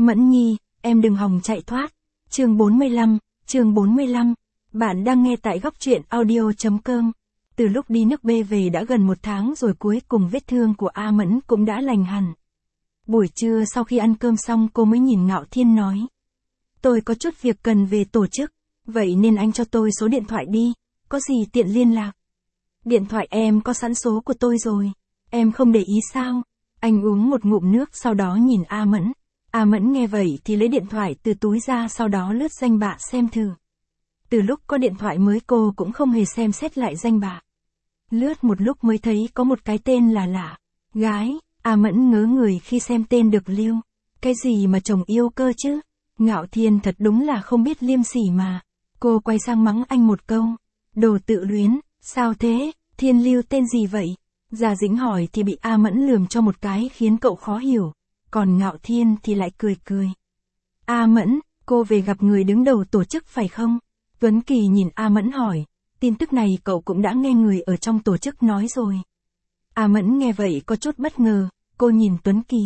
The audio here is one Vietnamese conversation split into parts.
Mẫn Nhi, em đừng hòng chạy thoát. Chương 45. Bạn đang nghe tại góc truyện audio.com. Từ lúc đi nước B về đã gần 1 tháng rồi, cuối cùng vết thương của A Mẫn cũng đã lành hẳn. Buổi trưa sau khi ăn cơm xong cô mới nhìn Ngạo Thiên nói. Tôi có chút việc cần về tổ chức, vậy nên anh cho tôi số điện thoại đi, có gì tiện liên lạc. Điện thoại em có sẵn số của tôi rồi, em không để ý sao? Anh uống một ngụm nước sau đó nhìn A Mẫn. A Mẫn nghe vậy thì lấy điện thoại từ túi ra, sau đó lướt danh bạ xem thử. Từ lúc có điện thoại mới cô cũng không hề xem xét lại danh bạ. Lướt một lúc mới thấy có một cái tên là lạ. Gái. A Mẫn ngớ người khi xem tên được lưu. Cái gì mà chồng yêu cơ chứ? Ngạo Thiên thật đúng là không biết liêm sỉ mà. Cô quay sang mắng anh một câu. Đồ tự luyến, sao thế? Thiên lưu tên gì vậy? Gia Dĩnh hỏi thì bị A Mẫn lườm cho một cái khiến cậu khó hiểu. Còn Ngạo Thiên thì lại cười cười. A Mẫn, cô về gặp người đứng đầu tổ chức phải không? Tuấn Kỳ nhìn A Mẫn hỏi. Tin tức này cậu cũng đã nghe người ở trong tổ chức nói rồi. A Mẫn nghe vậy có chút bất ngờ, cô nhìn Tuấn Kỳ.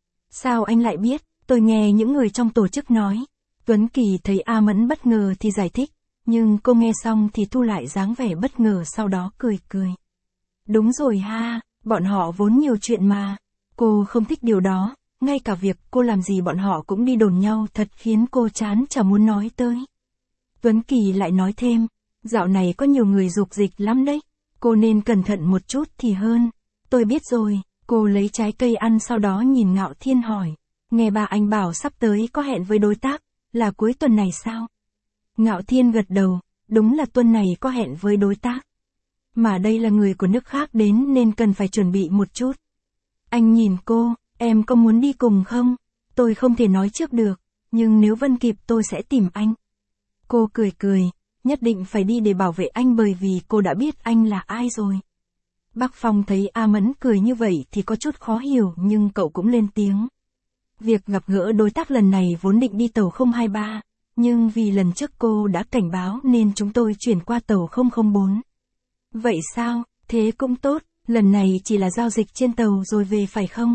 Sao anh lại biết? Tôi nghe những người trong tổ chức nói. Tuấn Kỳ thấy A Mẫn bất ngờ thì giải thích, nhưng cô nghe xong thì thu lại dáng vẻ bất ngờ, sau đó cười cười. Đúng rồi ha, bọn họ vốn nhiều chuyện mà. Cô không thích điều đó, ngay cả việc cô làm gì bọn họ cũng đi đồn nhau, thật khiến cô chán chả muốn nói tới. Tuấn Kỳ lại nói thêm, dạo này có nhiều người dục dịch lắm đấy, cô nên cẩn thận một chút thì hơn. Tôi biết rồi, cô lấy trái cây ăn sau đó nhìn Ngạo Thiên hỏi. Nghe ba anh bảo sắp tới có hẹn với đối tác, là cuối tuần này sao? Ngạo Thiên gật đầu, đúng là tuần này có hẹn với đối tác. Mà đây là người của nước khác đến nên cần phải chuẩn bị một chút. Anh nhìn cô, em có muốn đi cùng không? Tôi không thể nói trước được, nhưng nếu Vân kịp tôi sẽ tìm anh. Cô cười cười, nhất định phải đi để bảo vệ anh bởi vì cô đã biết anh là ai rồi. Bác Phong thấy A Mẫn cười như vậy thì có chút khó hiểu, nhưng cậu cũng lên tiếng. Việc gặp gỡ đối tác lần này vốn định đi tàu 023, nhưng vì lần trước cô đã cảnh báo nên chúng tôi chuyển qua tàu 004. Vậy sao, thế cũng tốt, lần này chỉ là giao dịch trên tàu rồi về phải không?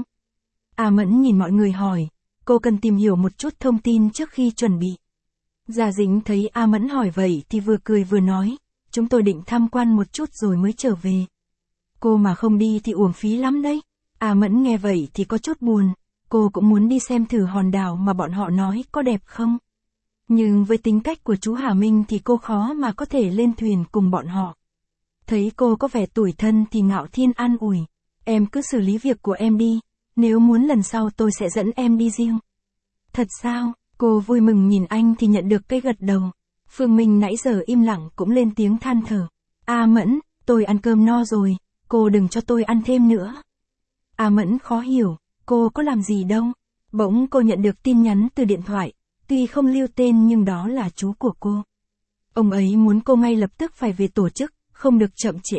A Mẫn nhìn mọi người hỏi, cô cần tìm hiểu một chút thông tin trước khi chuẩn bị. Gia Dĩnh thấy A Mẫn hỏi vậy thì vừa cười vừa nói, chúng tôi định tham quan một chút rồi mới trở về. Cô mà không đi thì uổng phí lắm đấy. A Mẫn nghe vậy thì có chút buồn, cô cũng muốn đi xem thử hòn đảo mà bọn họ nói có đẹp không. Nhưng với tính cách của chú Hà Minh thì cô khó mà có thể lên thuyền cùng bọn họ. Thấy cô có vẻ tủi thân thì Ngạo Thiên an ủi, em cứ xử lý việc của em đi, nếu muốn lần sau tôi sẽ dẫn em đi riêng. Thật sao? Cô vui mừng nhìn anh thì nhận được cái gật đầu. Phương Minh nãy giờ im lặng cũng lên tiếng than thở. A Mẫn, tôi ăn cơm no rồi, cô đừng cho tôi ăn thêm nữa. A Mẫn khó hiểu, cô có làm gì đâu. Bỗng cô nhận được tin nhắn từ điện thoại, tuy không lưu tên nhưng đó là chú của cô. Ông ấy muốn cô ngay lập tức phải về tổ chức, không được chậm trễ.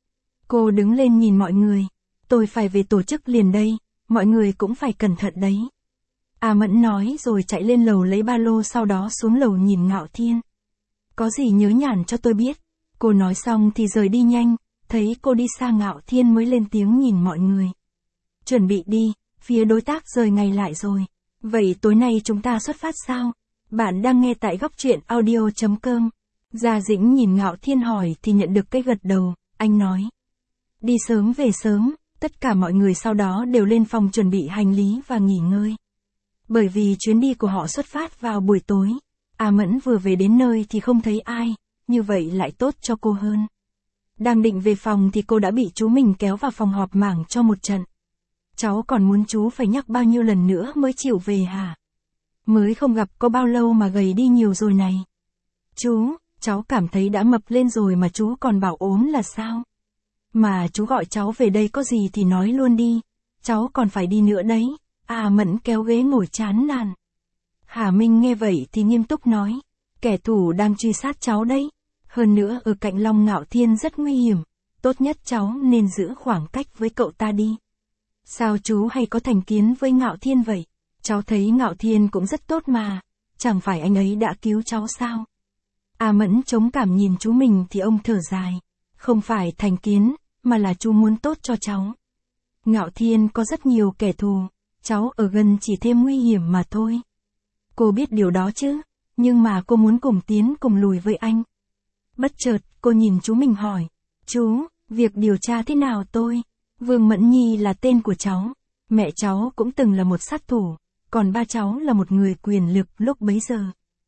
Cô đứng lên nhìn mọi người. Tôi phải về tổ chức liền đây, mọi người cũng phải cẩn thận đấy. A Mẫn nói rồi chạy lên lầu lấy ba lô, sau đó xuống lầu nhìn Ngạo Thiên. Có gì nhớ nhản cho tôi biết. Cô nói xong thì rời đi nhanh, thấy cô đi xa Ngạo Thiên mới lên tiếng nhìn mọi người. Chuẩn bị đi, phía đối tác rời ngày lại rồi. Vậy tối nay chúng ta xuất phát sao? Bạn đang nghe tại góc truyện audio.com. Gia Dĩnh nhìn Ngạo Thiên hỏi thì nhận được cái gật đầu, anh nói. Đi sớm về sớm, tất cả mọi người sau đó đều lên phòng chuẩn bị hành lý và nghỉ ngơi. Bởi vì chuyến đi của họ xuất phát vào buổi tối, A Mẫn vừa về đến nơi thì không thấy ai, như vậy lại tốt cho cô hơn. Đang định về phòng thì cô đã bị chú mình kéo vào phòng họp mảng cho một trận. Cháu còn muốn chú phải nhắc bao nhiêu lần nữa mới chịu về hả? Mới không gặp có bao lâu mà gầy đi nhiều rồi này. Chú, cháu cảm thấy đã mập lên rồi mà chú còn bảo ốm là sao? Mà chú gọi cháu về đây có gì thì nói luôn đi, cháu còn phải đi nữa đấy. A Mẫn kéo ghế ngồi chán nản. Hà Minh nghe vậy thì nghiêm túc nói, kẻ thù đang truy sát cháu đấy. Hơn nữa ở cạnh Long Ngạo Thiên rất nguy hiểm, tốt nhất cháu nên giữ khoảng cách với cậu ta đi. Sao chú hay có thành kiến với Ngạo Thiên vậy? Cháu thấy Ngạo Thiên cũng rất tốt mà, chẳng phải anh ấy đã cứu cháu sao? A Mẫn chống cảm nhìn chú mình thì ông thở dài, không phải thành kiến, mà là chú muốn tốt cho cháu. Ngạo Thiên có rất nhiều kẻ thù, cháu ở gần chỉ thêm nguy hiểm mà thôi. Cô biết điều đó chứ, nhưng mà cô muốn cùng tiến cùng lùi với anh. Bất chợt, cô nhìn chú mình hỏi, chú, việc điều tra thế nào tôi? Vương Mẫn Nhi là tên của cháu, mẹ cháu cũng từng là một sát thủ, còn ba cháu là một người quyền lực lúc bấy giờ.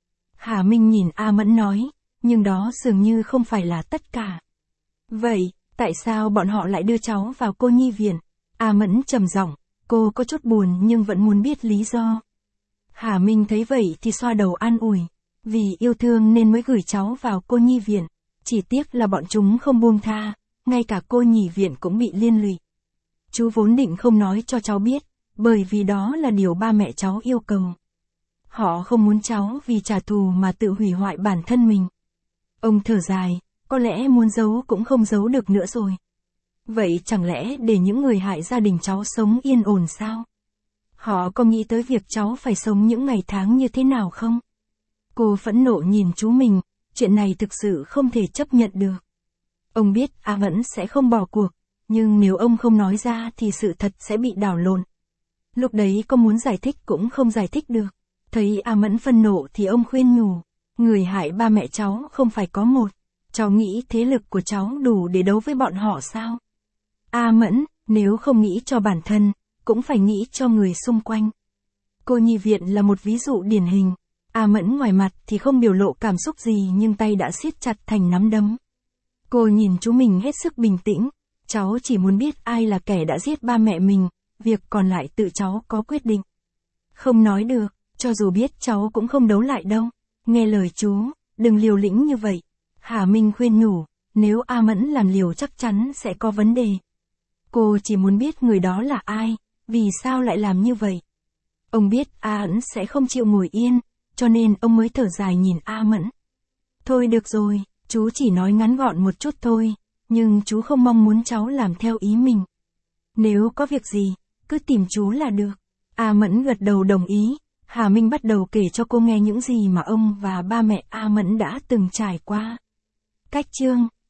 Hà Minh nhìn A Mẫn nói, nhưng đó dường như không phải là tất cả. Vậy, tại sao bọn họ lại đưa cháu vào cô nhi viện? A Mẫn trầm giọng, cô có chút buồn nhưng vẫn muốn biết lý do. Hà Minh thấy vậy thì xoa đầu an ủi, vì yêu thương nên mới gửi cháu vào cô nhi viện, chỉ tiếc là bọn chúng không buông tha, ngay cả cô nhi viện cũng bị liên lụy. Chú vốn định không nói cho cháu biết, bởi vì đó là điều ba mẹ cháu yêu cầu. Họ không muốn cháu vì trả thù mà tự hủy hoại bản thân mình. Ông thở dài, có lẽ muốn giấu cũng không giấu được nữa rồi. Vậy chẳng lẽ để những người hại gia đình cháu sống yên ổn sao? Họ có nghĩ tới việc cháu phải sống những ngày tháng như thế nào không? Cô phẫn nộ nhìn chú mình, chuyện này thực sự không thể chấp nhận được. Ông biết A Mẫn sẽ không bỏ cuộc, nhưng nếu ông không nói ra thì sự thật sẽ bị đảo lộn. Lúc đấy có muốn giải thích cũng không giải thích được. Thấy A Mẫn phân nộ thì ông khuyên nhủ, người hại ba mẹ cháu không phải có một, cháu nghĩ thế lực của cháu đủ để đấu với bọn họ sao? A Mẫn, nếu không nghĩ cho bản thân, cũng phải nghĩ cho người xung quanh. Cô nhi viện là một ví dụ điển hình. A Mẫn ngoài mặt thì không biểu lộ cảm xúc gì nhưng tay đã siết chặt thành nắm đấm. Cô nhìn chú mình hết sức bình tĩnh, cháu chỉ muốn biết ai là kẻ đã giết ba mẹ mình, việc còn lại tự cháu có quyết định. Không nói được, cho dù biết cháu cũng không đấu lại đâu. Nghe lời chú, đừng liều lĩnh như vậy. Hà Minh khuyên nhủ, nếu A Mẫn làm liều chắc chắn sẽ có vấn đề. Cô chỉ muốn biết người đó là ai, vì sao lại làm như vậy. Ông biết A Mẫn sẽ không chịu ngồi yên, cho nên ông mới thở dài nhìn A Mẫn. Thôi được rồi, chú chỉ nói ngắn gọn một chút thôi, nhưng chú không mong muốn cháu làm theo ý mình. Nếu có việc gì, cứ tìm chú là được. A Mẫn gật đầu đồng ý. Hà Minh bắt đầu kể cho cô nghe những gì mà ông và ba mẹ A Mẫn đã từng trải qua. Cách chương